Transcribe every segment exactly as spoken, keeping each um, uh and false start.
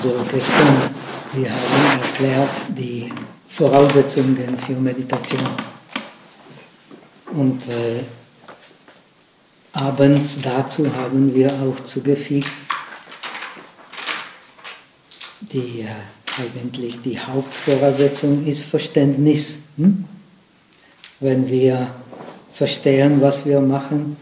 Also gestern, wir haben erklärt die Voraussetzungen für Meditation. Und äh, abends dazu haben wir auch zugefügt, die äh, eigentlich die Hauptvoraussetzung ist Verständnis. Hm? Wenn wir verstehen, was wir machen,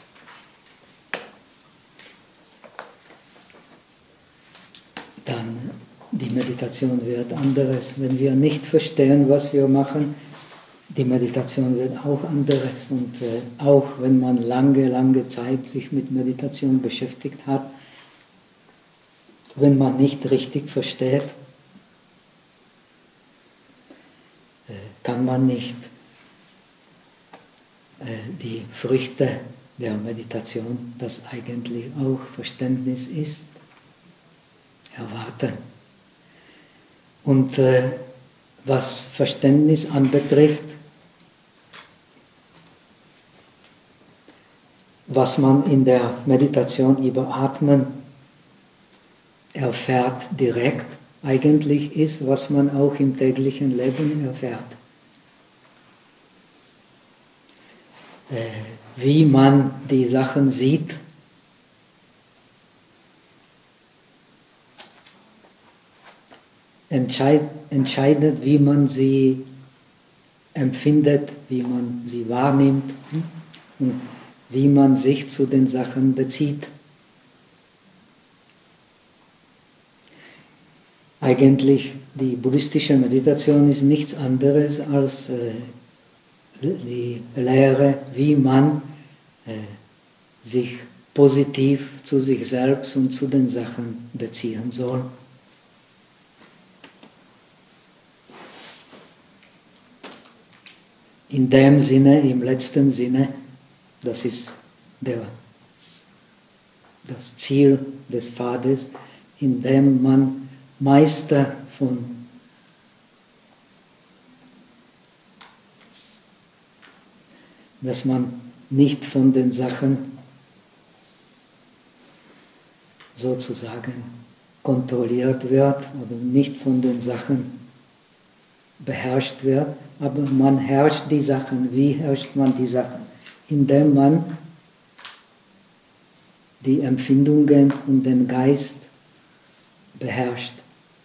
dann die Meditation wird anderes. Wenn wir nicht verstehen, was wir machen, die Meditation wird auch anderes. Und äh, auch wenn man lange, lange Zeit sich mit Meditation beschäftigt hat, wenn man nicht richtig versteht, äh, kann man nicht äh, die Früchte der Meditation, das eigentlich auch Verständnis ist, erwarten. Und äh, was Verständnis anbetrifft, was man in der Meditation über Atmen erfährt direkt, eigentlich ist, was man auch im täglichen Leben erfährt. Äh, wie man die Sachen sieht, entscheid, entscheidet, wie man sie empfindet, wie man sie wahrnimmt und wie man sich zu den Sachen bezieht. Eigentlich, die buddhistische Meditation ist nichts anderes als äh, die Lehre, wie man äh, sich positiv zu sich selbst und zu den Sachen beziehen soll. In dem Sinne, im letzten Sinne, das ist der, das Ziel des Pfades, in dem man Meister von dass man nicht von den Sachen sozusagen kontrolliert wird oder nicht von den Sachen beherrscht wird, aber man herrscht die Sachen. Wie herrscht man die Sachen? Indem man die Empfindungen und den Geist beherrscht.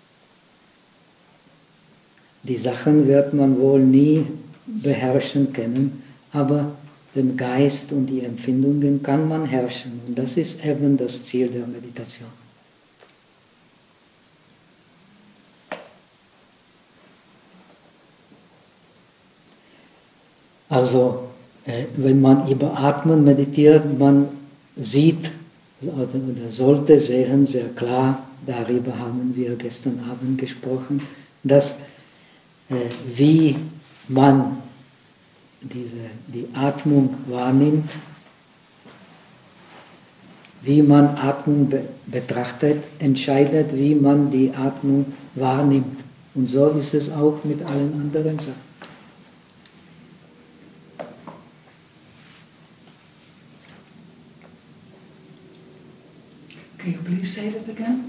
Die Sachen wird man wohl nie beherrschen können, aber den Geist und die Empfindungen kann man herrschen. Und das ist eben das Ziel der Meditation. Also, wenn man über Atmen meditiert, man sieht oder sollte sehen, sehr klar, darüber haben wir gestern Abend gesprochen, dass äh, wie man diese, die Atmung wahrnimmt, wie man Atmung be betrachtet, entscheidet, wie man die Atmung wahrnimmt. Und so ist es auch mit allen anderen Sachen. Can you please say that again?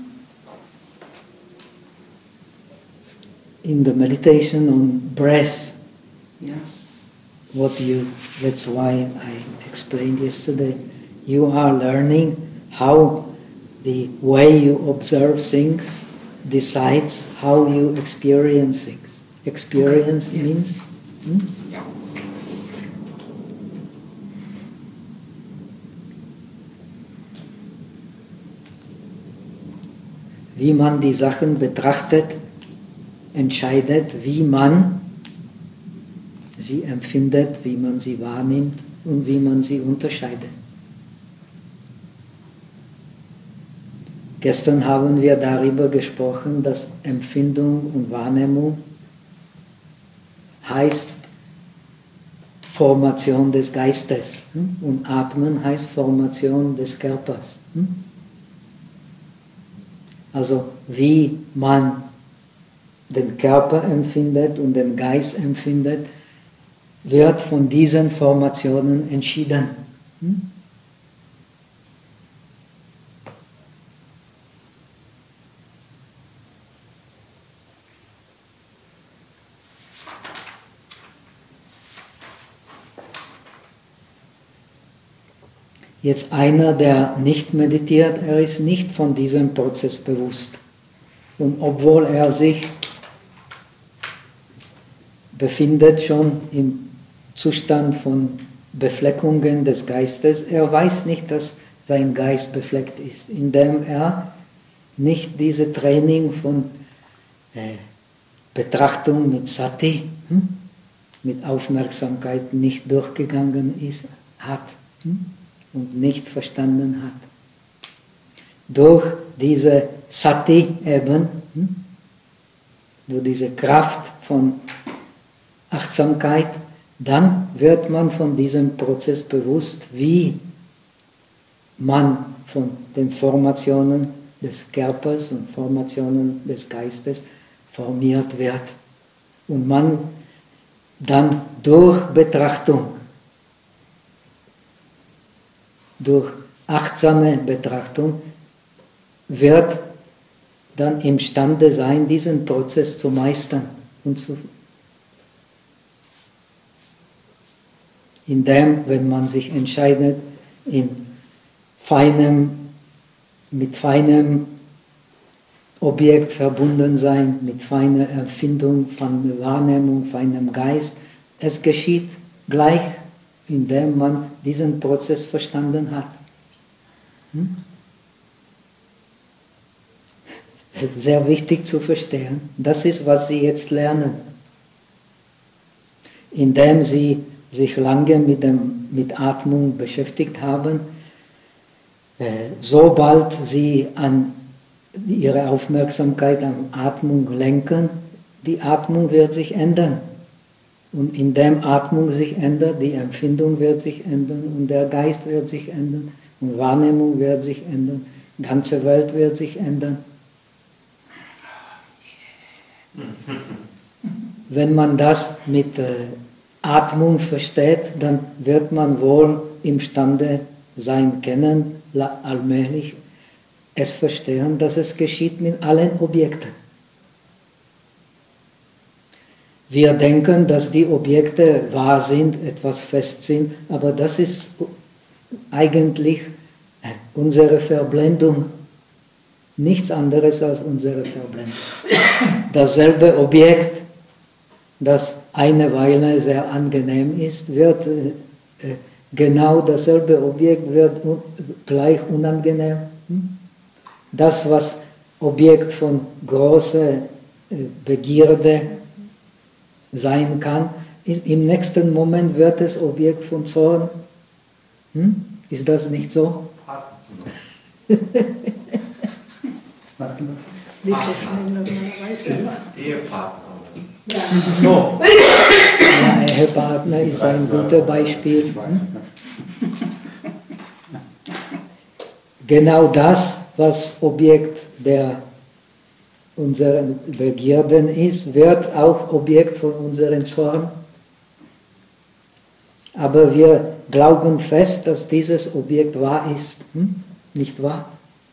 In the meditation on breath, Yeah. what you, that's why I explained yesterday, you are learning how the way you observe things decides how you experience things. Experience Okay. Yeah. means? Hmm? Yeah. Wie man die Sachen betrachtet, entscheidet, wie man sie empfindet, wie man sie wahrnimmt und wie man sie unterscheidet. Gestern haben wir darüber gesprochen, dass Empfindung und Wahrnehmung heißt Formation des Geistes und Atmen heißt Formation des Körpers. Also wie man den Körper empfindet und den Geist empfindet, wird von diesen Formationen entschieden. Jetzt einer, der nicht meditiert, er ist nicht von diesem Prozess bewusst. Und obwohl er sich befindet schon im Zustand von Befleckungen des Geistes, er weiß nicht, dass sein Geist befleckt ist, indem er nicht diese Training von äh, Betrachtung mit Sati, hm, mit Aufmerksamkeit nicht durchgegangen ist, hat hm, und nicht verstanden hat. Durch diese Sati eben, hm, durch diese Kraft von Achtsamkeit, dann wird man von diesem Prozess bewusst, wie man von den Formationen des Körpers und Formationen des Geistes formiert wird. Und man dann durch Betrachtung, durch achtsame Betrachtung, wird dann imstande sein, diesen Prozess zu meistern und zu indem, wenn man sich entscheidet, in feinem, mit feinem Objekt verbunden sein, mit feiner Empfindung, feiner Wahrnehmung, feinem Geist, es geschieht gleich, indem man diesen Prozess verstanden hat. Hm? Sehr wichtig zu verstehen. Das ist, was Sie jetzt lernen. Indem Sie sich lange mit, dem, mit Atmung beschäftigt haben, äh, sobald Sie an Ihre Aufmerksamkeit an Atmung lenken, die Atmung wird sich ändern. Und indem Atmung sich ändert, die Empfindung wird sich ändern und der Geist wird sich ändern und Wahrnehmung wird sich ändern, die ganze Welt wird sich ändern. Wenn man das mit äh, Atmung versteht, dann wird man wohl imstande sein können, allmählich es verstehen, dass es geschieht mit allen Objekten. Wir denken, dass die Objekte wahr sind, etwas fest sind, aber das ist eigentlich unsere Verblendung. Nichts anderes als unsere Verblendung. Dasselbe Objekt, das eine Weile sehr angenehm ist, wird äh, genau dasselbe Objekt wird un gleich unangenehm. Das, was Objekt von großer äh, Begierde sein kann, ist, im nächsten Moment wird es Objekt von Zorn. Hm? Ist das nicht so? Nicht so schnell normalerweise. Ehepartner. Ja. So. Ja, Ehepartner ist ein gutes Beispiel. Genau das, was Objekt der unserer Begierden ist, wird auch Objekt von unserem Zorn. Aber wir glauben fest, dass dieses Objekt wahr ist. Hm? Nicht wahr?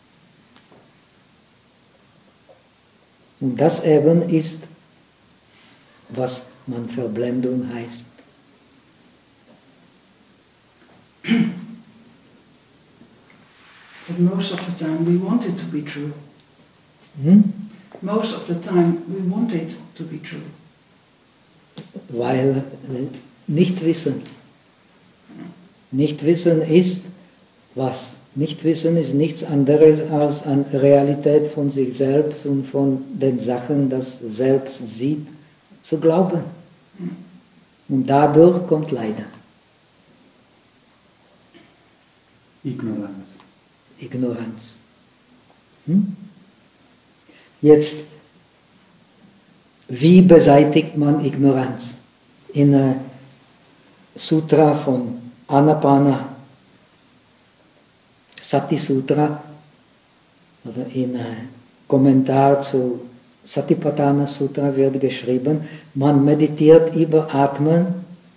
Und das eben ist, was man Verblendung heißt. But most of the time we want it to be true. Hm? Most of the time we want it to be true. Weil äh, Nichtwissen. Nichtwissen ist was? Nichtwissen ist nichts anderes als an Realität von sich selbst und von den Sachen, das selbst sieht, zu glauben. Und dadurch kommt Leiden. Ignoranz. Ignoranz. Hm? Jetzt, wie beseitigt man Ignoranz? In äh, Sutra von Anapana, Sati Sutra, oder in äh, Kommentar zu Satipatthana Sutra wird geschrieben, man meditiert über Atmen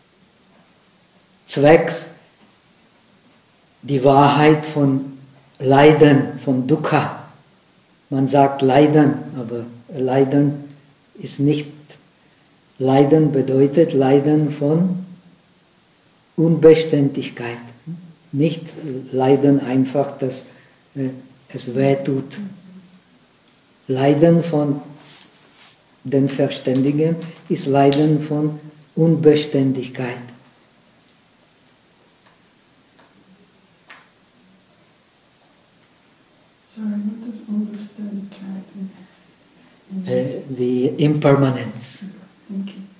zwecks die Wahrheit von Leiden, von Dukkha. Man sagt Leiden, aber Leiden ist nicht, Leiden bedeutet Leiden von Unbeständigkeit. Nicht Leiden einfach, dass äh, es weh tut. Leiden von den Verständigen ist Leiden von Unbeständigkeit. Sorry, what does Unbeständigkeit mean? Uh, the impermanence. Thank you.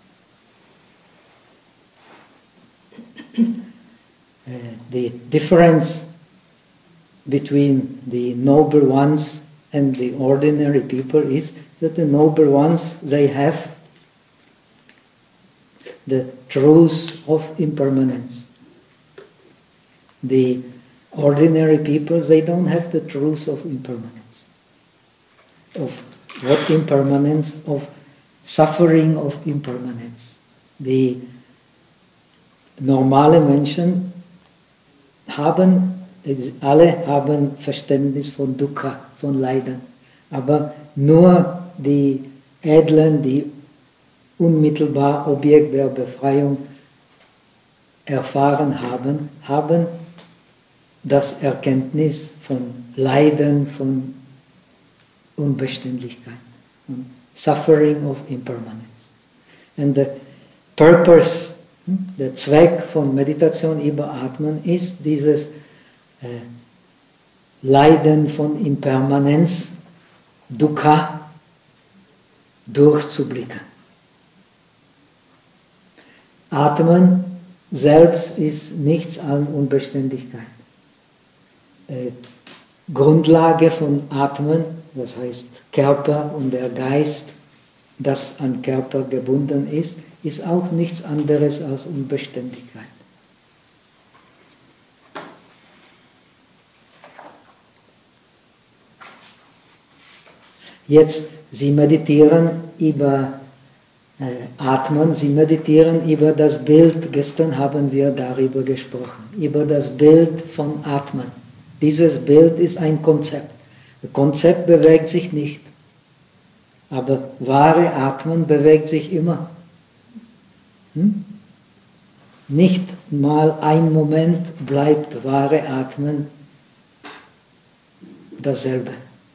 Uh, the difference between the noble ones and the ordinary people is that the noble ones, they have the truth of impermanence. The ordinary people, they don't have the truth of impermanence. Of what impermanence? Of suffering of impermanence. Die normale Menschen haben, alle haben Verständnis von Dukkha, von Leiden. Aber nur die Edlen, die unmittelbar Objekt der Befreiung erfahren haben, haben das Erkenntnis von Leiden, von Unbeständigkeit, von Suffering of Impermanence. And the purpose, der Zweck von Meditation über Atmen ist dieses äh, Leiden von Impermanenz, Dukkha, durchzublicken. Atmen selbst ist nichts an Unbeständigkeit. Äh, Grundlage von Atmen, das heißt Körper und der Geist, das an Körper gebunden ist, ist auch nichts anderes als Unbeständigkeit. Jetzt, Sie meditieren über äh, Atmen, Sie meditieren über das Bild, gestern haben wir darüber gesprochen, über das Bild von Atmen. Dieses Bild ist ein Konzept. Das Konzept bewegt sich nicht, aber wahre Atmen bewegt sich immer. Hm? Nicht mal ein Moment bleibt wahre Atmen dasselbe.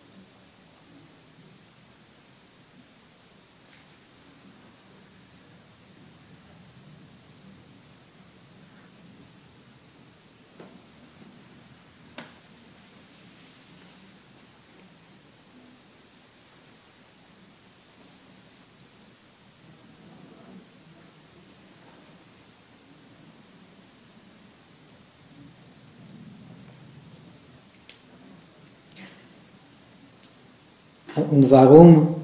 Und warum?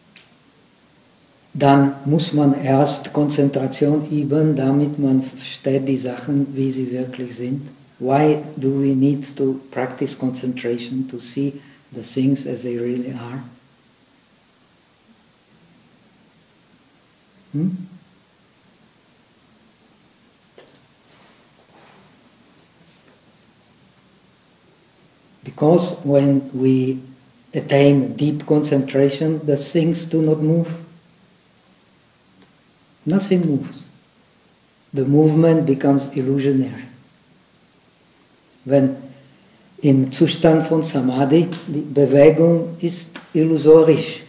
Dann muss man erst Konzentration üben, damit man versteht die Sachen, wie sie wirklich sind. Why do we need to practice concentration to see the things as they really are? Hmm? Because when we attain deep concentration, the things do not move. Nothing moves. The movement becomes illusionary. Wenn im Zustand von Samadhi die Bewegung ist illusorisch.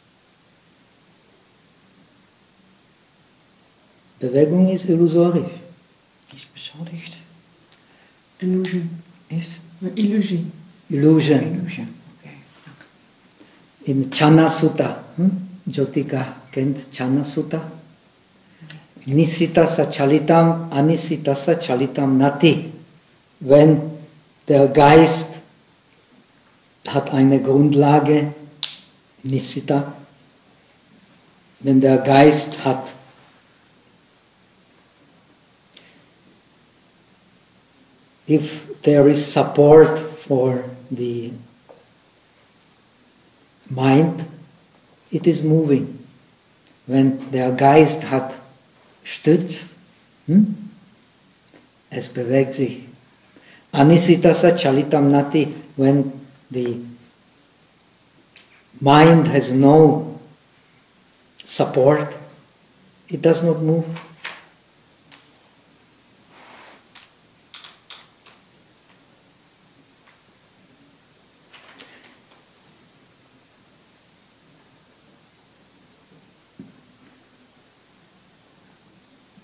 Bewegung ist illusorisch. Ist beschuldigt. Illusion. Ist? Illusion. Illusion. Illusion. In Chana Sutta, hm? Jyotika kennt Chana Sutta. Nisita Chalitam, Anisita Chalitam Nati. Wenn der Geist hat eine Grundlage, Nisita, wenn der Geist hat if there is support for the mind, it is moving. Wenn der Geist hat Stütz, hm? es bewegt sich. Anisitasa chalitam nati, when the mind has no support, it does not move.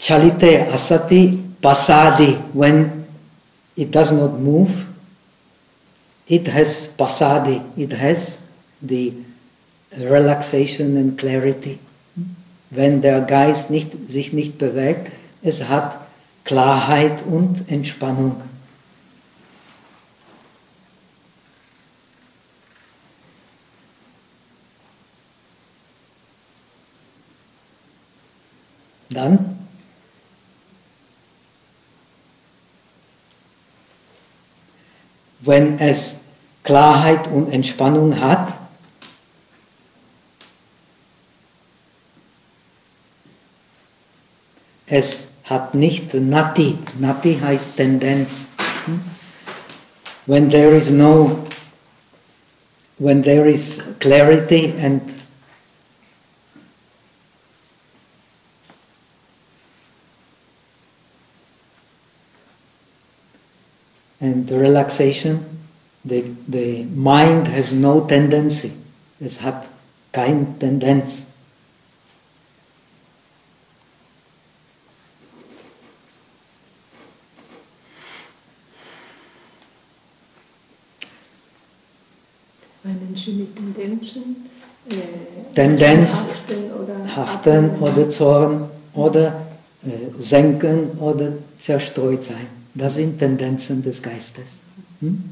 Chalite asati pasadi, when it does not move, it has pasadi, it has the relaxation and clarity. Wenn der Geist nicht, sich nicht bewegt, es hat Klarheit und Entspannung. Dann wenn es Klarheit und Entspannung hat, es hat nicht Nati. Nati heißt Tendenz. When there is no, when there is clarity and and relaxation, the, the mind has no tendency. Es hat keine Tendenz. Meinen Sie mit Tendenzen? Äh, Tendenz, haften oder, haften oder Zorn oder äh, senken oder zerstreut sein. Das sind Tendenzen des Geistes. Hm?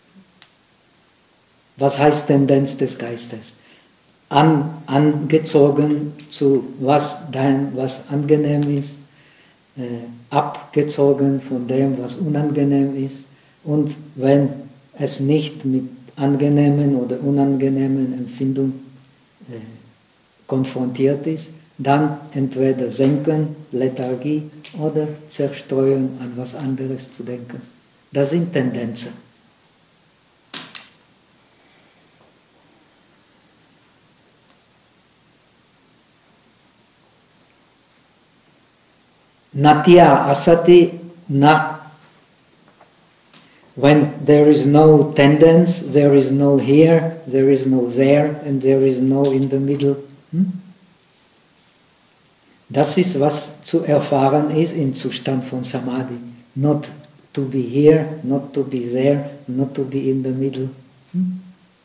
Was heißt Tendenz des Geistes? An, angezogen zu was dein, was angenehm ist, äh, abgezogen von dem, was unangenehm ist. Und wenn es nicht mit angenehmen oder unangenehmen Empfindungen äh, konfrontiert ist, dann entweder senken, Lethargie oder zerstreuen, an was anderes zu denken. Das sind Tendenzen. Natya asati na. When there is no tendency, there is no here, there is no there, and there is no in the middle. Hm? Das ist, was zu erfahren ist im Zustand von Samadhi. Not to be here, not to be there, not to be in the middle. Hm?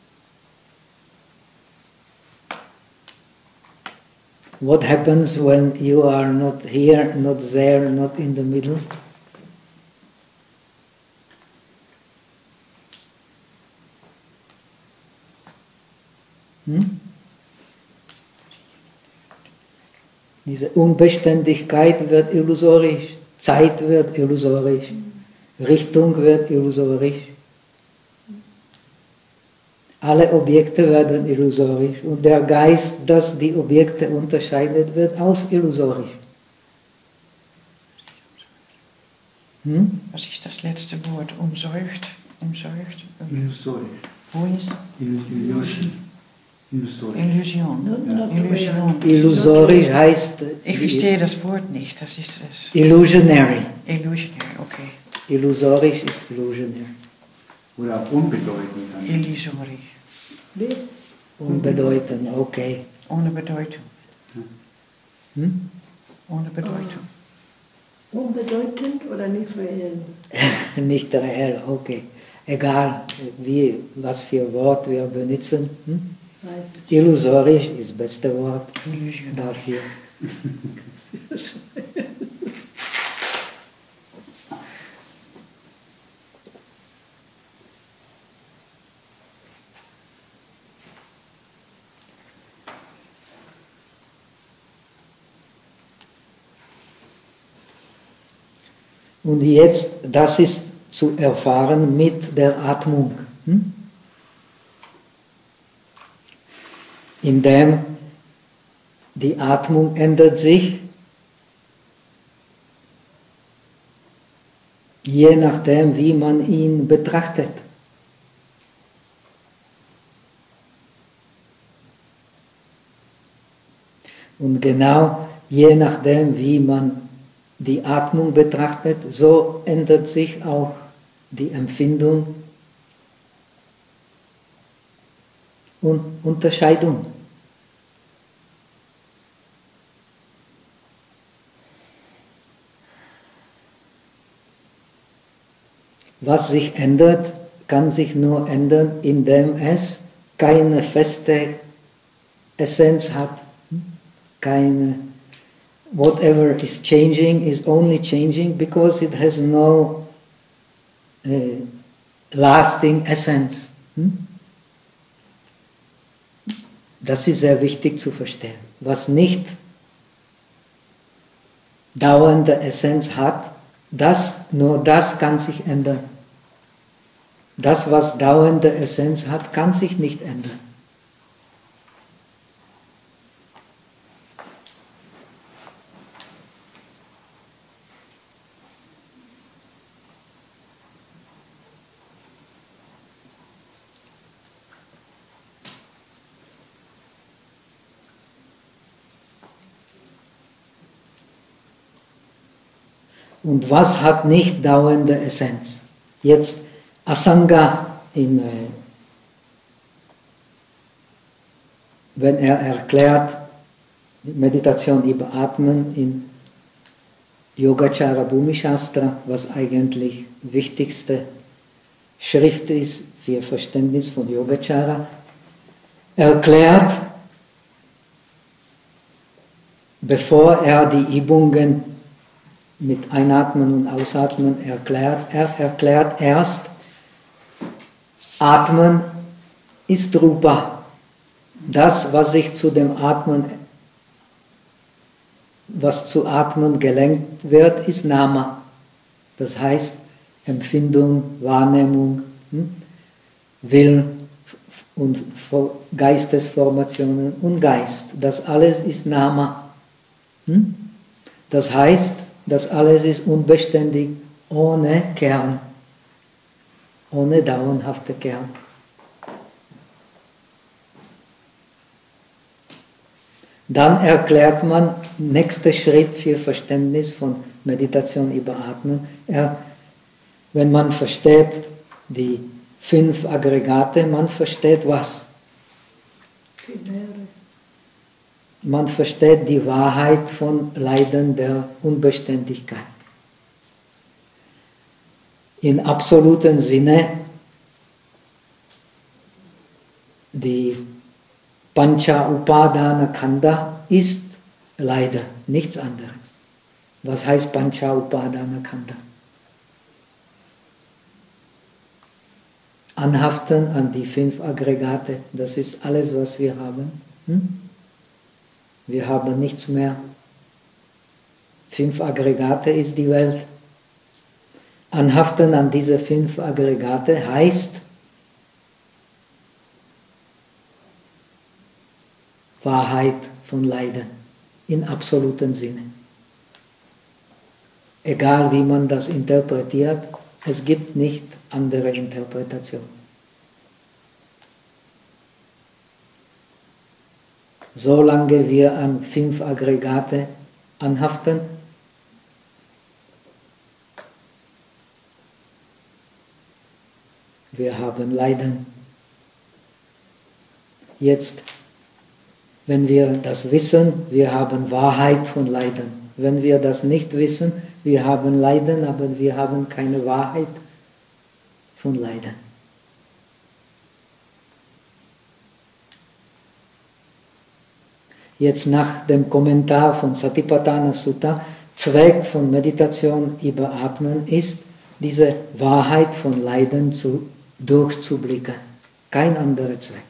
What happens when you are not here, not there, not in the middle? Hm? Diese Unbeständigkeit wird illusorisch, Zeit wird illusorisch, Richtung wird illusorisch. Alle Objekte werden illusorisch und der Geist, das die Objekte unterscheidet, wird aus illusorisch. Hm? Was ist das letzte Wort? Umsorgt? Umsorgt? Illusorisch. Wo ist Illusion. Illusorisch. Illusion. Not, not Illusion. Illusorisch heißt... Ich verstehe das Wort nicht. Das ist es. Illusionary. Illusionary, okay. Illusorisch ist illusionary. Oder auch unbedeutend. Dann. Illusorisch. Unbedeutend, okay. Ohne Bedeutung. Hm? Ohne Bedeutung. unbedeutend oder nicht reell? Nicht reell, okay. Egal, wie, was für Wort wir benutzen. Hm? Illusorisch ist das beste Wort Illusion. dafür. Und jetzt, das ist zu erfahren mit der Atmung. Hm? Indem die Atmung ändert sich, je nachdem, wie man ihn betrachtet. Und genau je nachdem, wie man die Atmung betrachtet, so ändert sich auch die Empfindung und Unterscheidung. was sich ändert, kann sich nur ändern, indem es keine feste Essenz hat, keine, whatever is changing is only changing because it has no uh, lasting essence. Das ist sehr wichtig zu verstehen. Was nicht dauernde Essenz hat, das, nur das kann sich ändern. Das, was dauernde Essenz hat, kann sich nicht ändern. Und was hat nicht dauernde Essenz? Jetzt Asanga, in, äh, wenn er erklärt, Meditation über Atmen in Yogacara Bhumi Shastra, was eigentlich wichtigste Schrift ist für Verständnis von Yogacara, erklärt, bevor er die Übungen mit Einatmen und Ausatmen erklärt, er erklärt erst, Atmen ist Rupa. Das, was sich zu dem Atmen, was zu Atmen gelenkt wird, ist Nama. Das heißt Empfindung, Wahrnehmung, hm? Willen und Geistesformationen und Geist. Das alles ist Nama. Hm? Das heißt, das alles ist unbeständig, ohne Kern, ohne dauerhafte Kern. Dann erklärt man, nächster Schritt für Verständnis von Meditation über Atmen, er, wenn man versteht die fünf Aggregate, man versteht was? Die Lehre. Man versteht die Wahrheit von Leiden der Unbeständigkeit. In absolutem Sinne, die Pancha Upadana Khanda ist Leiden, nichts anderes. Was heißt Pancha Upadana Khanda? Anhaften an die fünf Aggregate, das ist alles, was wir haben. Hm? Wir haben nichts mehr. Fünf Aggregate ist die Welt. Anhaften an diese fünf Aggregate heißt Wahrheit von Leiden in absolutem Sinne. Egal wie man das interpretiert, es gibt nicht andere Interpretation. Solange wir an fünf Aggregate anhaften, wir haben Leiden. Jetzt, wenn wir das wissen, wir haben Wahrheit von Leiden. Wenn wir das nicht wissen, wir haben Leiden, aber wir haben keine Wahrheit von Leiden. Jetzt nach dem Kommentar von Satipatthana Sutta, Zweck von Meditation über Atmen ist, diese Wahrheit von Leiden zu, durchzublicken. Kein anderer Zweck.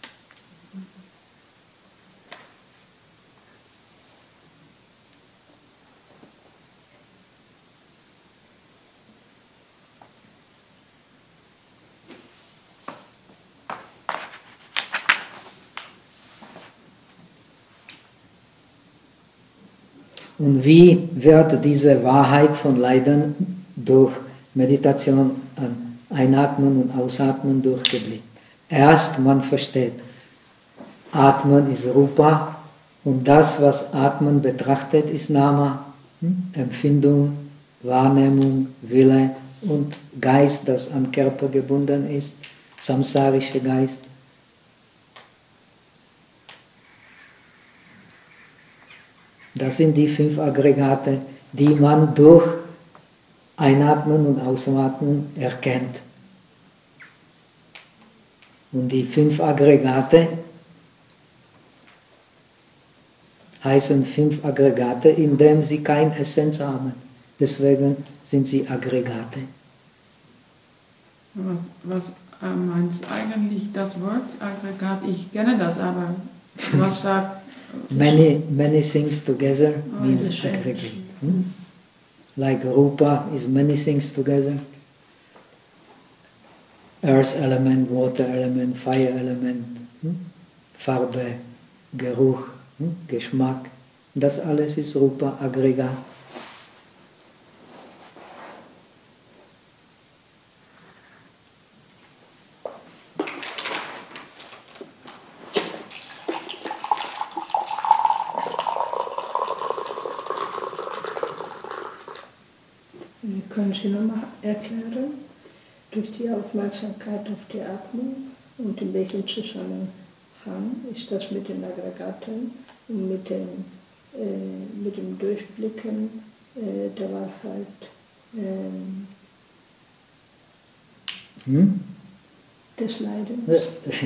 Und wie wird diese Wahrheit von Leiden durch Meditation an Einatmen und Ausatmen durchgeblickt? Erst man versteht, Atmen ist Rupa und das, was Atmen betrachtet, ist Nama, Empfindung, Wahrnehmung, Wille und Geist, das an Körper gebunden ist, samsarischer Geist. Das sind die fünf Aggregate, die man durch Einatmen und Ausatmen erkennt. Und die fünf Aggregate heißen fünf Aggregate, indem sie keine Essenz haben. Deswegen sind sie Aggregate. Was, was äh, meint eigentlich das Wort Aggregat? Ich kenne das, aber was sagt... Many, many things together Oh, means the same. aggregate. Hmm? Like Rupa is many things together. Earth element, water element, fire element, hm? Farbe, Geruch, hm? Geschmack. Das alles ist Rupa, Aggregat. Können Sie nochmal erklären, durch die Aufmerksamkeit auf die Atmung und in welchem Zusammenhang ist das mit den Aggregaten und mit dem, äh, mit dem Durchblicken äh, der Wahrheit äh, Hm? des Leidens?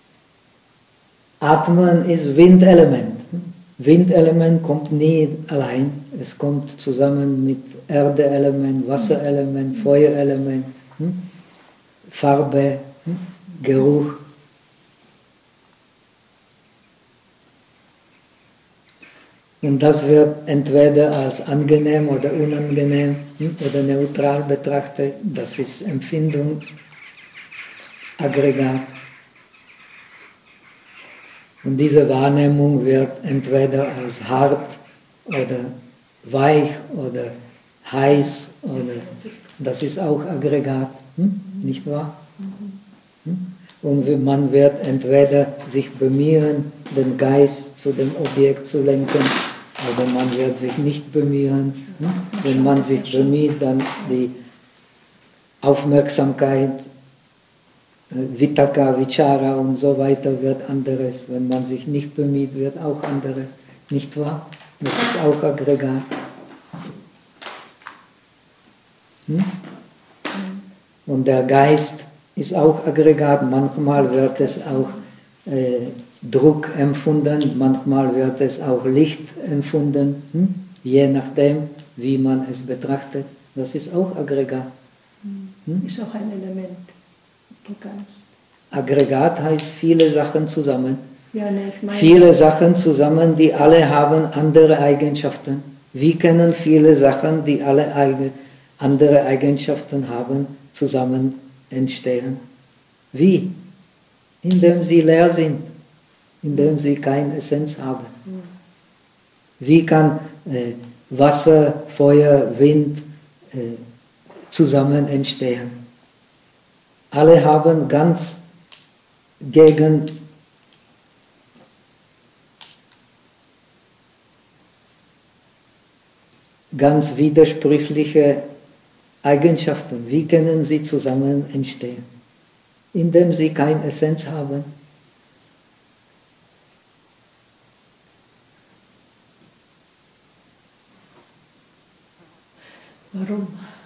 Atmen ist Windelement. Windelement kommt nie allein. Es kommt zusammen mit Erdeelement, Wasserelement, Feuerelement, hm? Farbe, hm? Geruch. Und das wird entweder als angenehm oder unangenehm hm? oder neutral betrachtet. Das ist Empfindung, Aggregat. Und diese Wahrnehmung wird entweder als hart oder weich oder heiß oder das ist auch Aggregat, hm? Nicht wahr? Hm? Und man wird entweder sich bemühen, den Geist zu dem Objekt zu lenken, oder man wird sich nicht bemühen. Hm? Wenn man sich bemüht, dann die Aufmerksamkeit, Vitaka, Vichara und so weiter wird anderes. Wenn man sich nicht bemüht, wird auch anderes. Nicht wahr? Das ist auch Aggregat. Hm? Und der Geist ist auch Aggregat. Manchmal wird es auch äh, Druck empfunden, manchmal wird es auch Licht empfunden. Hm? Je nachdem, wie man es betrachtet. Das ist auch Aggregat. Hm? Ist auch ein Element. Der Geist. Aggregat heißt viele Sachen zusammen. Ja, ne, ich meine, Viele Sachen zusammen, die alle haben andere Eigenschaften. Wie können viele Sachen, die alle eigen, andere Eigenschaften haben, zusammen entstehen? Wie? Indem sie leer sind, indem sie keine Essenz haben. Wie kann äh, Wasser, Feuer, Wind äh, zusammen entstehen? Alle haben ganz gegen ganz widersprüchliche Eigenschaften. Wie können sie zusammen entstehen? Indem sie keine Essenz haben. warum?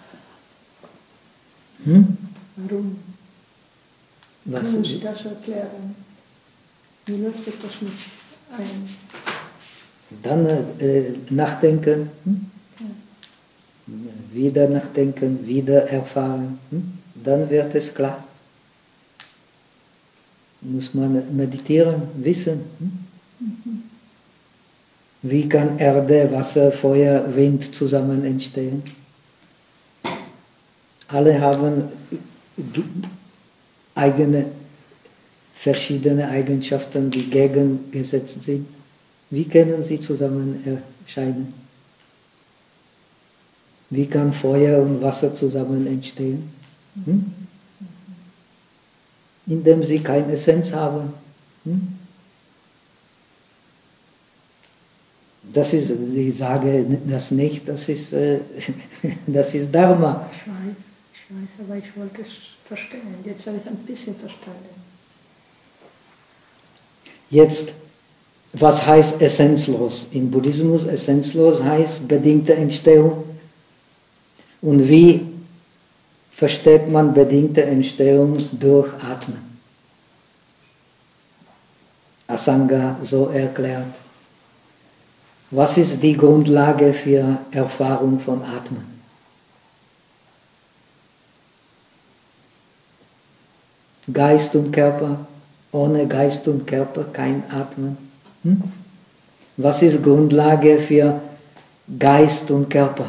Hm? Warum? Was? Können Sie das erklären? Wie leuchtet das nicht ein? Dann äh, nachdenken, hm? Wieder nachdenken, wieder erfahren, hm? Dann wird es klar. Muss man meditieren, wissen. Hm? Mhm. Wie kann Erde, Wasser, Feuer, Wind zusammen entstehen? Alle haben eigene, verschiedene Eigenschaften, die gegengesetzt sind. Wie können sie zusammen erscheinen? Wie kann Feuer und Wasser zusammen entstehen? Hm? Indem sie keine Essenz haben. Hm? Das ist, ich sage das nicht, das ist, äh, das ist Dharma. Ich weiß, ich weiß, aber ich wollte es verstehen. Jetzt habe ich ein bisschen verstanden. Jetzt, was heißt essenzlos? Im Buddhismus essenzlos heißt bedingte Entstehung. Und wie versteht man bedingte Entstehung durch Atmen? Asanga so erklärt. Was ist die Grundlage für Erfahrung von Atmen? Geist und Körper, ohne Geist und Körper kein Atmen. Hm? Was ist Grundlage für Geist und Körper?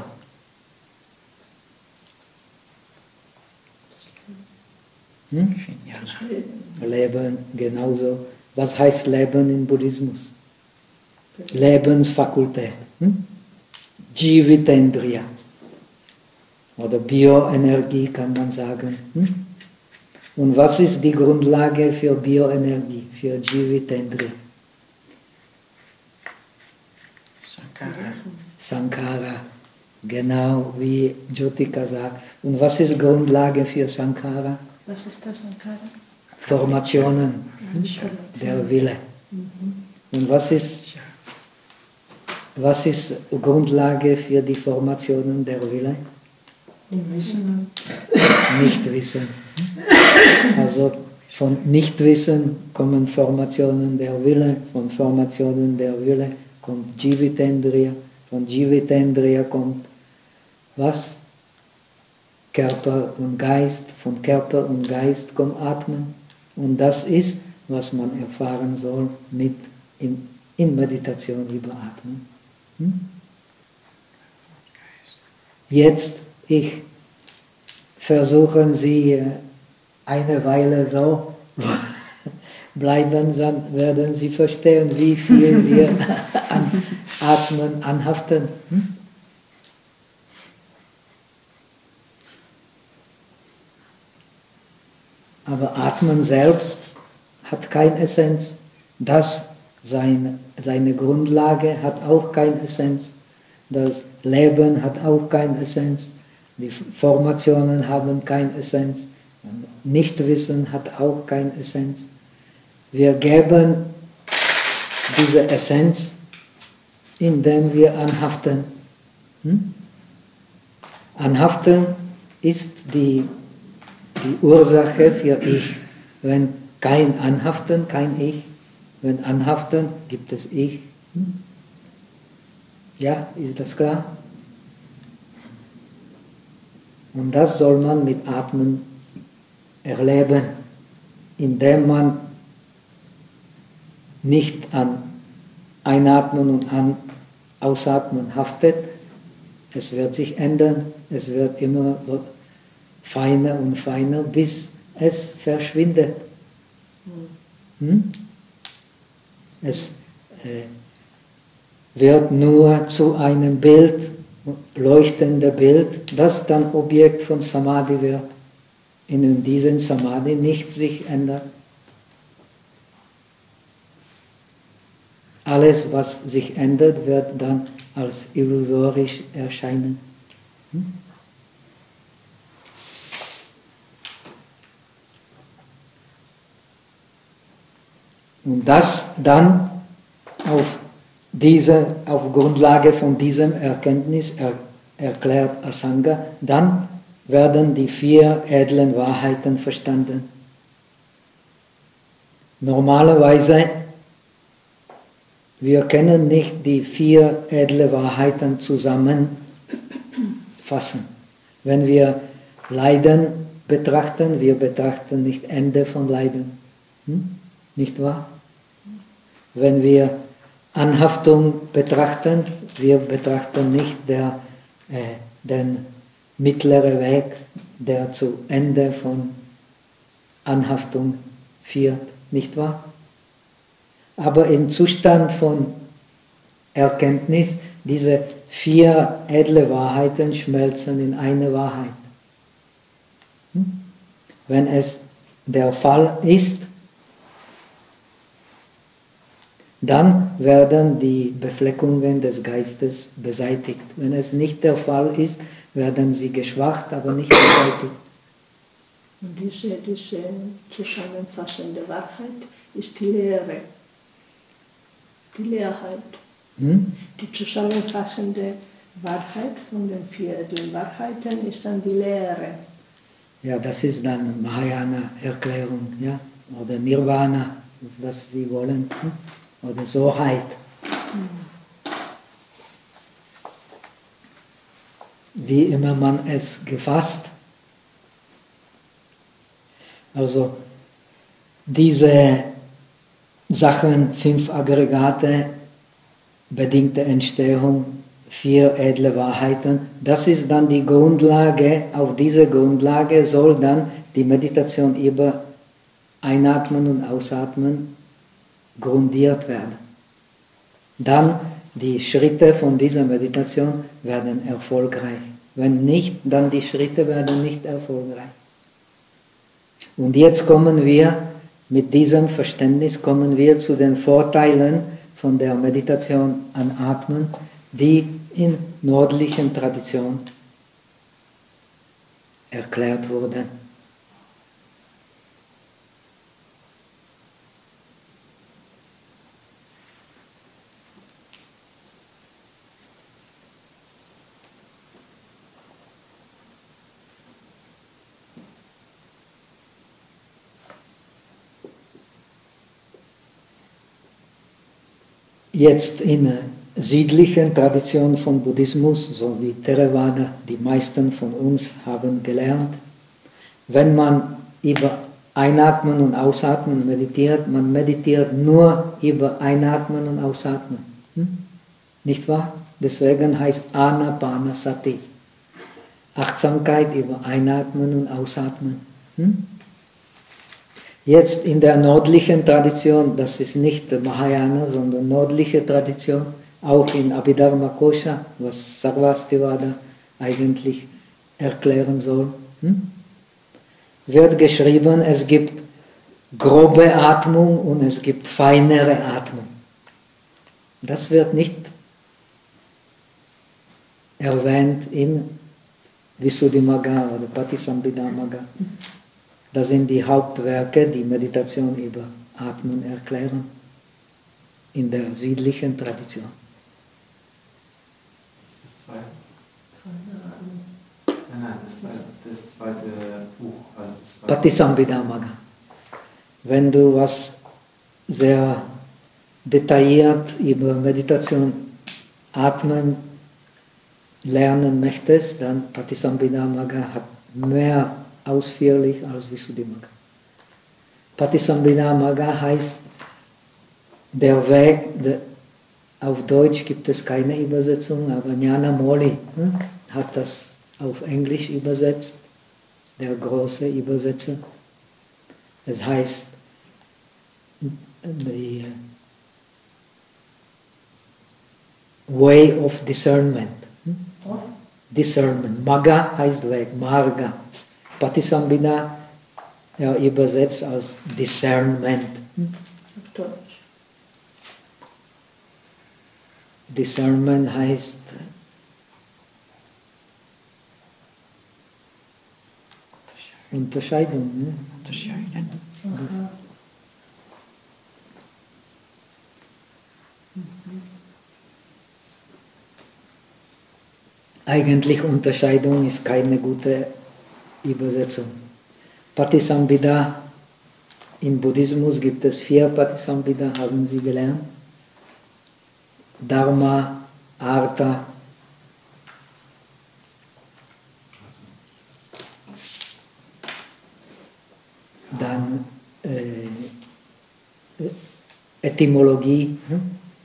Hm? Leben, genauso. Was heißt Leben im Buddhismus? Lebensfakultät. Hm? Jivitendriya. Oder Bioenergie kann man sagen. Hm? Und was ist die Grundlage für Bioenergie, für Jivitendriya? Sankara. Sankara. Genau wie Jyotika sagt. Und was ist Grundlage für Sankara? Was ist das, Sankara? Formationen, der Wille. Und was ist, was ist Grundlage für die Formationen der Wille? Wissen. Nichtwissen. Also von Nichtwissen kommen Formationen der Wille, von Formationen der Wille kommt Jivitendriya, von Jivitendriya kommt was? Körper und Geist, von Körper und Geist kommt Atmen. Und das ist, was man erfahren soll mit in, in Meditation über Atmen. Hm? Jetzt, ich versuchen Sie eine Weile so bleiben, dann werden Sie verstehen, wie viel wir an Atmen anhaften. Hm? Aber Atmen selbst hat keine Essenz. Das, seine, seine Grundlage, hat auch keine Essenz. Das Leben hat auch keine Essenz. Die Formationen haben keine Essenz. Nichtwissen hat auch keine Essenz. Wir geben diese Essenz, indem wir anhaften. Hm? Anhaften ist die Die Ursache für Ich. Wenn kein Anhaften, kein Ich. Wenn Anhaften, gibt es Ich. Ja, ist das klar? Und das soll man mit Atmen erleben, indem man nicht an Einatmen und an Ausatmen haftet. Es wird sich ändern, es wird immer feiner und feiner, bis es verschwindet. Hm? Es äh, wird nur zu einem Bild, leuchtender Bild, das dann Objekt von Samadhi wird, in diesem Samadhi nicht sich ändert. Alles, was sich ändert, wird dann als illusorisch erscheinen. Hm? Und das dann auf, diese, auf Grundlage von diesem Erkenntnis er, erklärt Asanga, dann werden die vier edlen Wahrheiten verstanden. Normalerweise, wir können nicht die vier edlen Wahrheiten zusammenfassen. Wenn wir Leiden betrachten, wir betrachten nicht Ende von Leiden. Hm? Nicht wahr? Wenn wir Anhaftung betrachten, wir betrachten nicht der, äh, den mittleren Weg, der zu Ende von Anhaftung führt, nicht wahr? Aber im Zustand von Erkenntnis, diese vier edle Wahrheiten schmelzen in eine Wahrheit. Hm? Wenn es der Fall ist, dann werden die Befleckungen des Geistes beseitigt. Wenn es nicht der Fall ist, werden sie geschwacht, aber nicht beseitigt. Und diese, diese zusammenfassende Wahrheit ist die Lehre, die Leerheit. Hm? Die zusammenfassende Wahrheit von den vier edlen Wahrheiten ist dann die Lehre. Ja, das ist dann Mahayana-Erklärung, ja, oder Nirvana, was Sie wollen, hm? Oder Soheit. Wie immer man es gefasst. Also diese Sachen, fünf Aggregate, bedingte Entstehung, vier edle Wahrheiten, das ist dann die Grundlage, auf diese Grundlage soll dann die Meditation über Einatmen und Ausatmen grundiert werden. Dann die Schritte von dieser Meditation werden erfolgreich. Wenn nicht, dann die Schritte werden nicht erfolgreich. Und jetzt kommen wir, mit diesem Verständnis kommen wir zu den Vorteilen von der Meditation an Atmen, die in nördlichen Tradition erklärt wurden. Jetzt in südlichen Traditionen von Buddhismus, so wie Theravada, die meisten von uns haben gelernt, wenn man über Einatmen und Ausatmen meditiert, man meditiert nur über Einatmen und Ausatmen. Hm? Nicht wahr? Deswegen heißt Anapanasati. Achtsamkeit über Einatmen und Ausatmen. Hm? Jetzt in der nördlichen Tradition, das ist nicht Mahayana, sondern nördliche Tradition, auch in Abhidharma Kosha, was Sarvastivada eigentlich erklären soll, hm? wird geschrieben, es gibt grobe Atmung und es gibt feinere Atmung. Das wird nicht erwähnt in Visuddhimagga oder Patisambhidamagga. Das sind die Hauptwerke, die Meditation über Atmen erklären, in der südlichen Tradition. Das ist das zweite? Nein, nein, das zweite, das zweite Buch. Also das zweite Patisambhidamagga. Wenn du was sehr detailliert über Meditation, Atmen lernen möchtest, dann Patisambhidamagga hat mehr ausführlich als Visuddhimagga. Patisambhidamagga heißt der Weg, der, auf Deutsch gibt es keine Übersetzung, aber Nyanamoli hm, hat das auf Englisch übersetzt, der große Übersetzer. Es heißt the Way of Discernment. Hm? Discernment. Magga heißt Weg, Marga. Patisambhida, ja, übersetzt als Discernment. Hm? Discernment heißt Unterscheidung. Ne? Unterscheiden. Aha. Eigentlich Unterscheidung ist keine gute Übersetzung. Patisambhida, im Buddhismus gibt es vier Patisambhida, haben Sie gelernt. Dharma, Artha, dann äh, Etymologie, hm?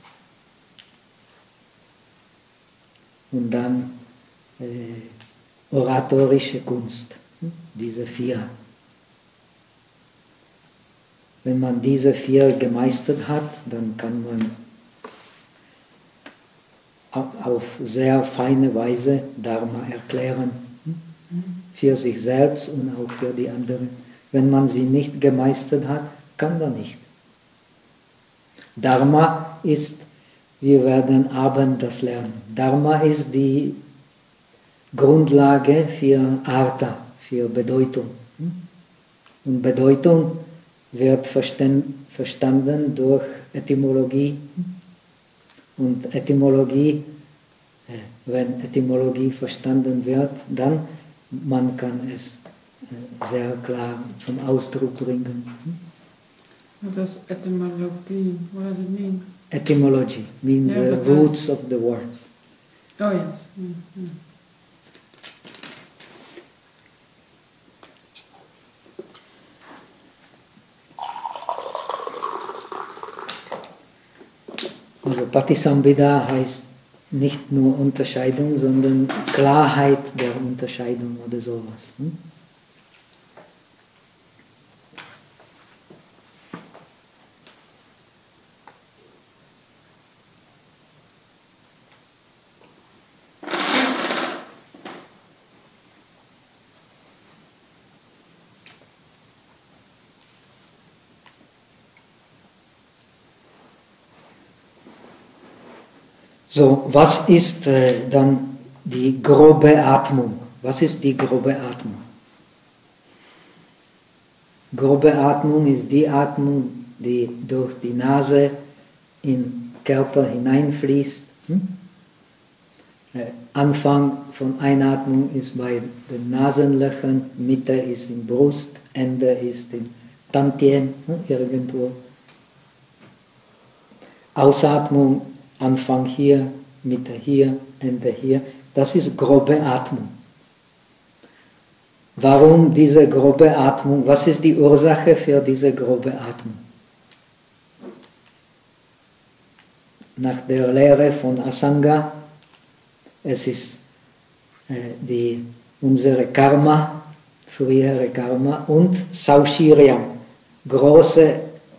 Und dann äh, oratorische Kunst, hm? Diese vier. Wenn man diese vier gemeistert hat, dann kann man auf sehr feine Weise Dharma erklären, hm? Für sich selbst und auch für die anderen. Wenn man sie nicht gemeistert hat, kann man nicht. Dharma ist, wir werden abend das lernen, Dharma ist die Grundlage für Artha, für Bedeutung. Und Bedeutung wird verstanden durch Etymologie. Und Etymologie wenn Etymologie verstanden wird, dann man kann es sehr klar zum Ausdruck bringen. What does etymology, what does it mean? Etymology means Yeah, the but the- roots of the words. Oh yes. Mm, mm. Also Patisambhida heißt nicht nur Unterscheidung, sondern Klarheit der Unterscheidung oder sowas. Hm? So, was ist äh, dann die grobe Atmung? Was ist die grobe Atmung? Grobe Atmung ist die Atmung, die durch die Nase in den Körper hineinfließt. Hm? Äh, Anfang von Einatmung ist bei den Nasenlöchern, Mitte ist in Brust, Ende ist in Tantien, hm? irgendwo. Ausatmung, Anfang hier, Mitte hier, Ende hier. Das ist grobe Atmung. Warum diese grobe Atmung? Was ist die Ursache für diese grobe Atmung? Nach der Lehre von Asanga, es ist äh, die, unsere Karma, frühere Karma und Saushiriam, große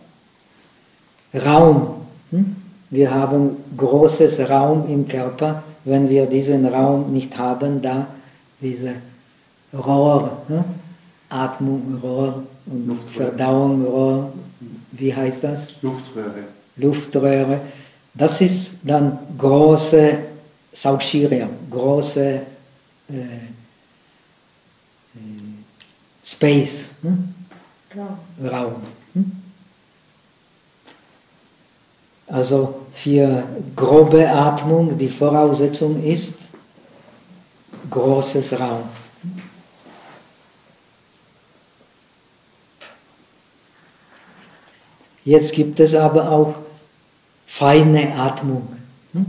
Raum. Hm? Wir haben großes Raum im Körper. Wenn wir diesen Raum nicht haben, da diese Rohr, ne? Atmung, Rohr und Luftröhre. Verdauung, Rohr, wie heißt das? Luftröhre. Luftröhre. Das ist dann große Saushiriam, große äh, äh, Space, hm? Raum. Raum. Hm? Also für grobe Atmung die Voraussetzung ist großes Raum. Jetzt gibt es aber auch feine Atmung. Hm?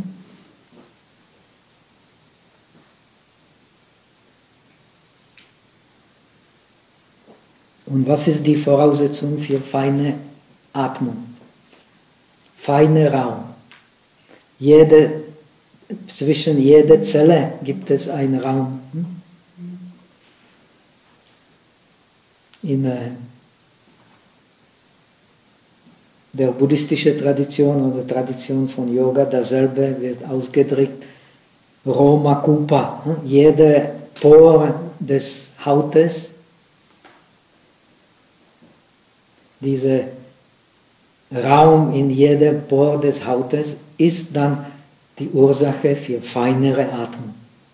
Und was ist die Voraussetzung für feine Atmung? Feiner Raum. Jede, zwischen jeder Zelle gibt es einen Raum. In äh, der buddhistischen Tradition oder Tradition von Yoga, dasselbe wird ausgedrückt, Roma Kupa. Jede Pore des Hautes, dieser Raum in jedem Pore des Hautes ist dann die Ursache für feinere Atmung.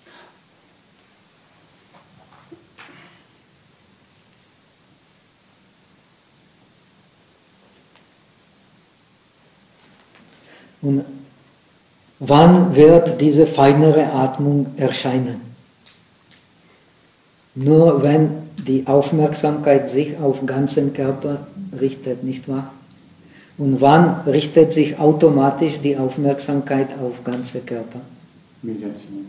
Und wann wird diese feinere Atmung erscheinen? Nur wenn die Aufmerksamkeit sich auf den ganzen Körper richtet, nicht wahr? Und wann richtet sich automatisch die Aufmerksamkeit auf den ganzen Körper? Meditation.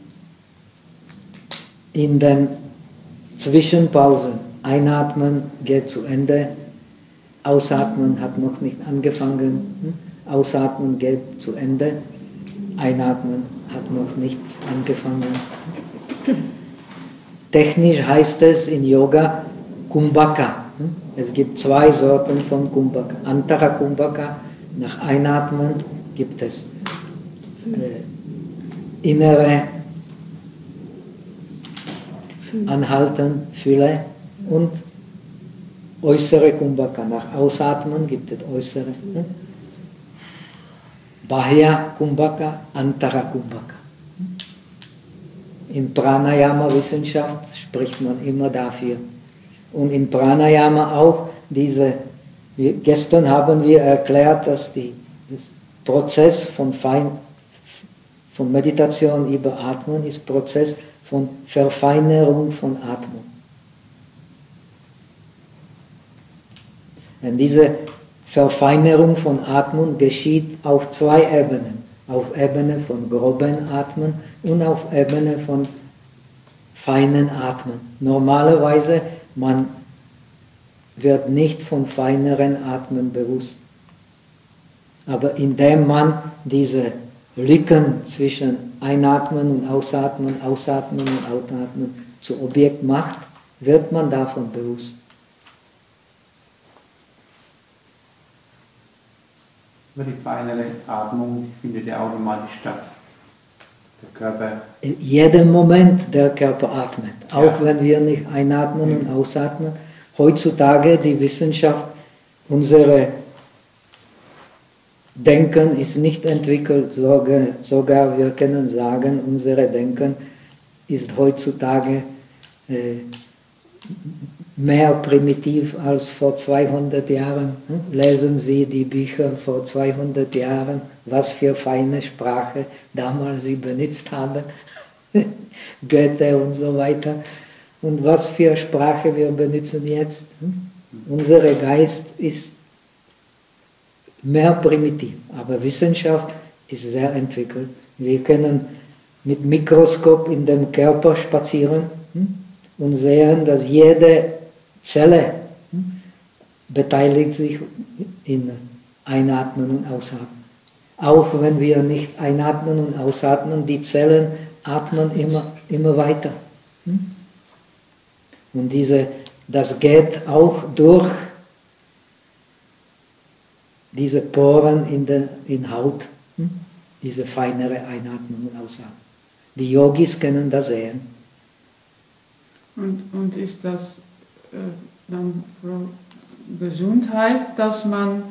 In den Zwischenpausen. Einatmen geht zu Ende, Ausatmen hat noch nicht angefangen, Ausatmen geht zu Ende, Einatmen hat noch nicht angefangen. Technisch heißt es in Yoga Kumbhaka. Es gibt zwei Sorten von Kumbhaka. Antara Kumbhaka, nach Einatmen gibt es äh, innere Anhalten, Fülle und äußere Kumbhaka. Nach Ausatmen gibt es äußere. Ne? Bahya Kumbhaka, Antara Kumbhaka. In Pranayama-Wissenschaft spricht man immer dafür. Und in Pranayama auch diese, wir, gestern haben wir erklärt, dass die, das Prozess von fein, von Meditation über Atmen ist Prozess von Verfeinerung von Atmung. Und diese Verfeinerung von Atmung geschieht auf zwei Ebenen. Auf Ebene von groben Atmen und auf Ebene von feinen Atmen. Normalerweise, man wird nicht von feineren Atmen bewusst. Aber indem man diese Lücken zwischen Einatmen und Ausatmen, Ausatmen und Ausatmen zu Objekt macht, wird man davon bewusst. Aber die feinere Atmung findet ja automatisch statt. Der Körper. In jedem Moment der Körper atmet, auch Ja. wenn wir nicht einatmen und ausatmen. Heutzutage die Wissenschaft, unsere Denken ist nicht entwickelt, sogar, sogar wir können sagen, unsere Denken ist heutzutage äh, mehr primitiv als vor zweihundert Jahren. Lesen Sie die Bücher vor zweihundert Jahren, was für feine Sprache damals sie benutzt haben, Goethe und so weiter. Und was für Sprache wir benutzen jetzt. Unser Geist ist mehr primitiv, aber Wissenschaft ist sehr entwickelt. Wir können mit Mikroskop in dem Körper spazieren und sehen, dass jede Zelle beteiligt sich in Einatmen und Ausatmen. Auch wenn wir nicht einatmen und ausatmen, die Zellen atmen immer, immer weiter. Und diese, das geht auch durch diese Poren in der in Haut, diese feinere Einatmung und Ausatmung. Die Yogis können das sehen. Und, und ist das äh, dann für Gesundheit, dass man,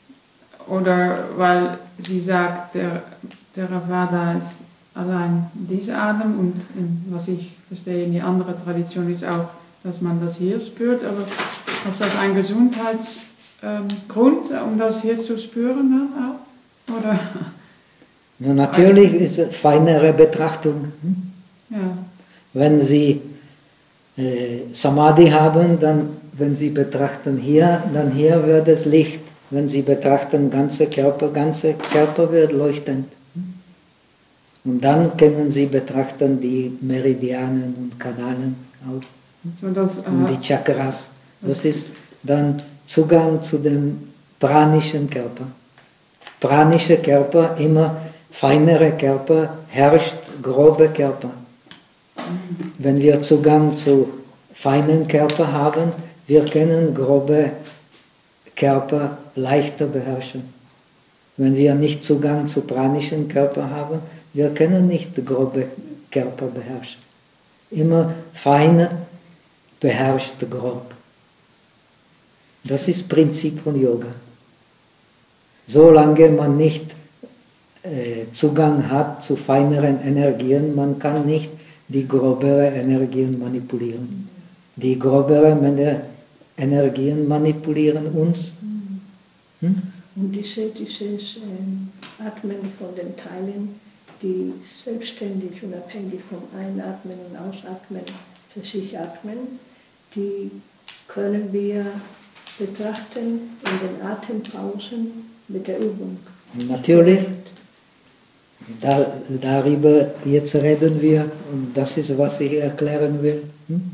oder weil sie sagt, der, der Theravada ist allein dieser Atem und in, was ich verstehe in die andere Tradition ist auch, dass man das hier spürt, aber ist das ein Gesundheitsgrund, ähm, um das hier zu spüren dann auch? Oder? Na, natürlich ist es feinere Betrachtung. Hm? Ja. Wenn Sie äh, Samadhi haben, dann, wenn Sie betrachten hier, dann hier wird es Licht. Wenn Sie betrachten ganze Körper, ganze Körper wird leuchtend. Und dann können Sie betrachten die Meridianen und Kanalen auch. So das, äh, Und die Chakras. Das ist dann Zugang zu dem pranischen Körper. Pranische Körper, immer feinere Körper, herrscht grobe Körper. Wenn wir Zugang zu feinen Körper haben, wir können grobe Körper leichter beherrschen. Wenn wir nicht Zugang zu pranischen Körper haben, wir können nicht grobe Körper beherrschen. Immer feine beherrscht grob. Das ist Prinzip von Yoga. Solange man nicht äh, Zugang hat zu feineren Energien, man kann nicht die groberen Energien manipulieren. Die groberen Energien manipulieren uns. Hm? Und diese, dieses ähm, Atmen von den Teilen, die selbstständig, unabhängig vom Einatmen und Ausatmen für sich atmen, die können wir betrachten in den Atempausen mit der Übung. Natürlich, da, darüber jetzt reden wir und das ist, was ich erklären will. Hm?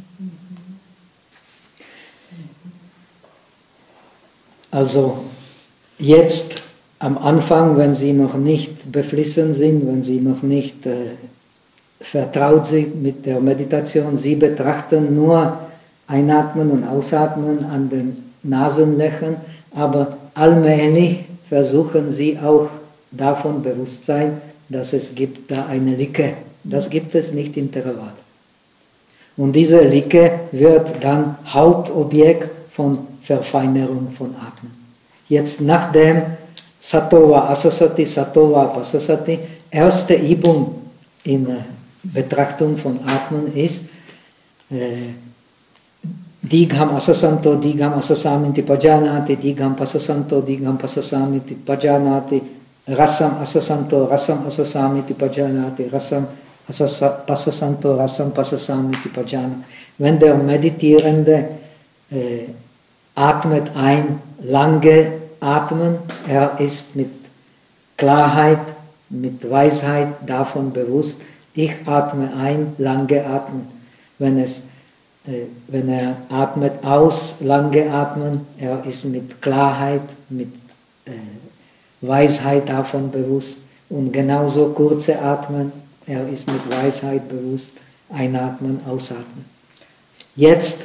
Also jetzt am Anfang, wenn Sie noch nicht beflissen sind, wenn Sie noch nicht äh, vertraut sind mit der Meditation, Sie betrachten nur Einatmen und Ausatmen an den Nasenlöchern, aber allmählich versuchen Sie auch davon bewusst sein, dass es gibt da eine Lücke. Das gibt es nicht in Theravada. Und diese Lücke wird dann Hauptobjekt von Verfeinerung von Atmen. Jetzt nachdem Satova Asasati, Satova Pasasati, erste Übung in Betrachtung von Atmen ist, äh, Digham Asasanto, Digham Asasamiti Pajanati, Digham Pasasanto, Digham Pasasamiti Pajanati, Rasam asasanto, rasam asasamiti pajanati, rasam pasasanto, rasam pasasamiti pajanati. Wenn der Meditierende äh, atmet ein, lange atmen, er ist mit Klarheit, mit Weisheit davon bewusst, ich atme ein, lange atmen. Wenn, es, äh, wenn er atmet aus, lange atmen, er ist mit Klarheit, mit äh, Weisheit davon bewusst. Und genauso kurze atmen, er ist mit Weisheit bewusst, einatmen, ausatmen. Jetzt,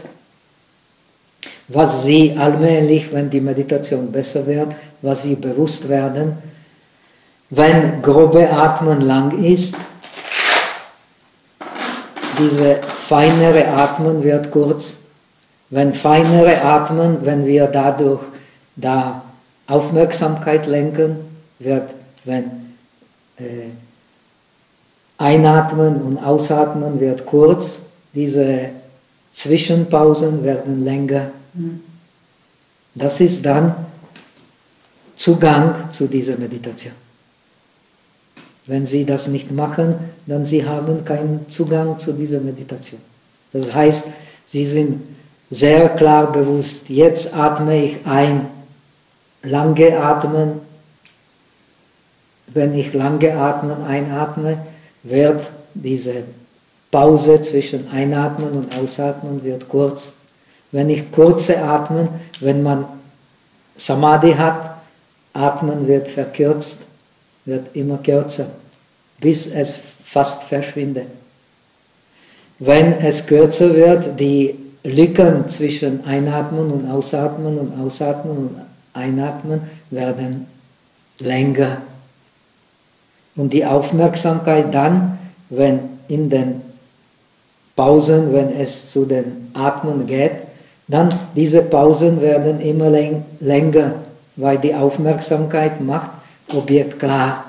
was Sie allmählich, wenn die Meditation besser wird, was Sie bewusst werden, wenn grobe Atmen lang ist, diese feinere Atmen wird kurz. Wenn feinere Atmen, wenn wir dadurch da Aufmerksamkeit lenken, wird, wenn äh, Einatmen und Ausatmen wird kurz, diese Zwischenpausen werden länger. Das ist dann Zugang zu dieser Meditation. Wenn Sie das nicht machen, dann Sie haben keinen Zugang zu dieser Meditation. Das heißt, Sie sind sehr klar bewusst, jetzt atme ich ein, lange atmen. Wenn ich lange atmen, einatme, wird diese Pause zwischen Einatmen und Ausatmen wird kurz. Wenn ich kurze atmen, wenn man Samadhi hat, atmen wird verkürzt, wird immer kürzer, bis es fast verschwindet. Wenn es kürzer wird, die Lücken zwischen Einatmen und Ausatmen und Ausatmen und Einatmen werden länger. Und die Aufmerksamkeit dann, wenn in den Pausen, wenn es zu den Atmen geht, dann diese Pausen werden immer länger, weil die Aufmerksamkeit macht Objekt klar.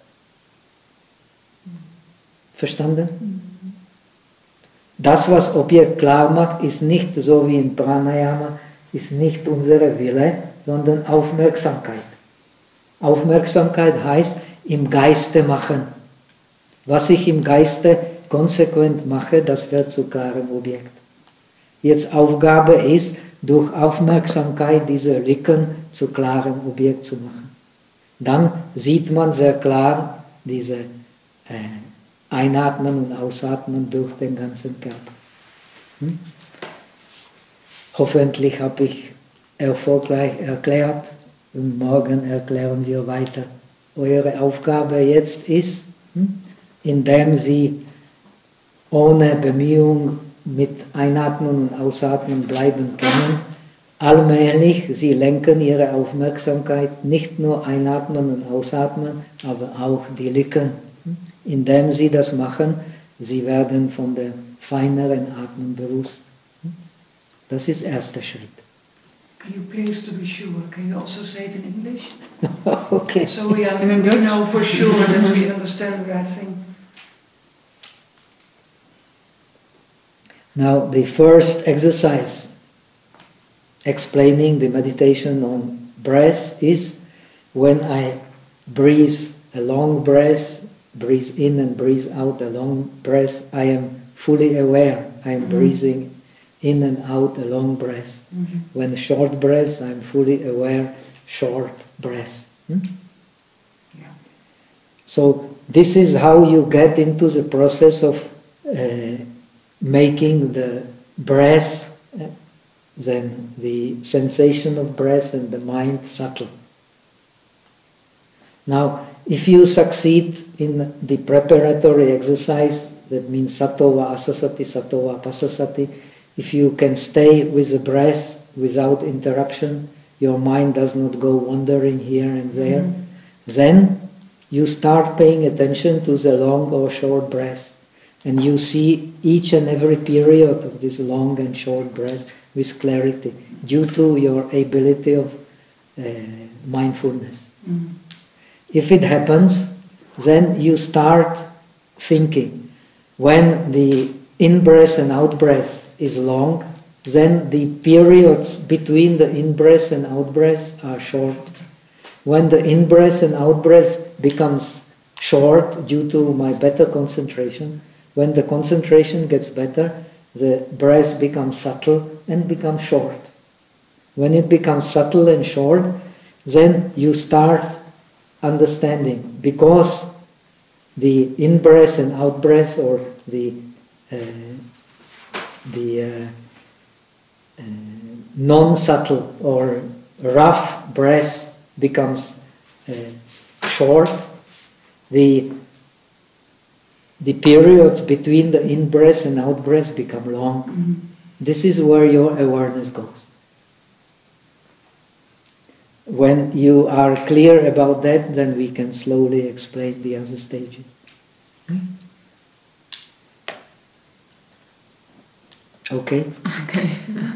Verstanden? Das, was Objekt klar macht, ist nicht so wie im Pranayama, ist nicht unsere Wille, sondern Aufmerksamkeit. Aufmerksamkeit heißt im Geiste machen. Was ich im Geiste konsequent mache, das wird zu klarem Objekt. Jetzt Aufgabe ist, durch Aufmerksamkeit diese Lücken zu klarem Objekt zu machen. Dann sieht man sehr klar diese äh, Einatmen und Ausatmen durch den ganzen Körper. Hm? Hoffentlich habe ich erfolgreich erklärt und morgen erklären wir weiter. Eure Aufgabe jetzt ist, hm, indem Sie ohne Bemühung mit Einatmen und Ausatmen bleiben können, allmählich, Sie lenken Ihre Aufmerksamkeit, nicht nur Einatmen und Ausatmen, aber auch die Lücken. Indem Sie das machen, Sie werden von der feineren Atmung bewusst. Das ist der erste Schritt. Can you please, to be sure, can you also say it in English? Okay. So we, are, we know for sure that we understand the right thing. Now, the first exercise explaining the meditation on breath is when I breathe a long breath, breathe in and breathe out a long breath, I am fully aware. I am mm-hmm. breathing in and out a long breath. Mm-hmm. When short breath, I am fully aware, short breath. Hmm? Yeah. So this is how you get into the process of uh, making the breath, uh, then the sensation of breath and the mind subtle. Now, if you succeed in the preparatory exercise, that means satova asasati, satova pasasati, if you can stay with the breath without interruption, your mind does not go wandering here and there, mm-hmm. then you start paying attention to the long or short breath. And you see each and every period of this long and short breath with clarity, due to your ability of uh, mindfulness. Mm-hmm. If it happens, then you start thinking. When the in-breath and out-breath is long, then the periods between the in-breath and out-breath are short. When the in-breath and out-breath becomes short due to my better concentration, when the concentration gets better, the breath becomes subtle and becomes short. When it becomes subtle and short, then you start understanding, because the in-breath and out-breath, or the uh, the uh, uh, non-subtle or rough breath becomes uh, short, the the periods between the in-breath and out-breath become long. Mm-hmm. This is where your awareness goes. When you are clear about that, then we can slowly explain the other stages. Okay? Okay.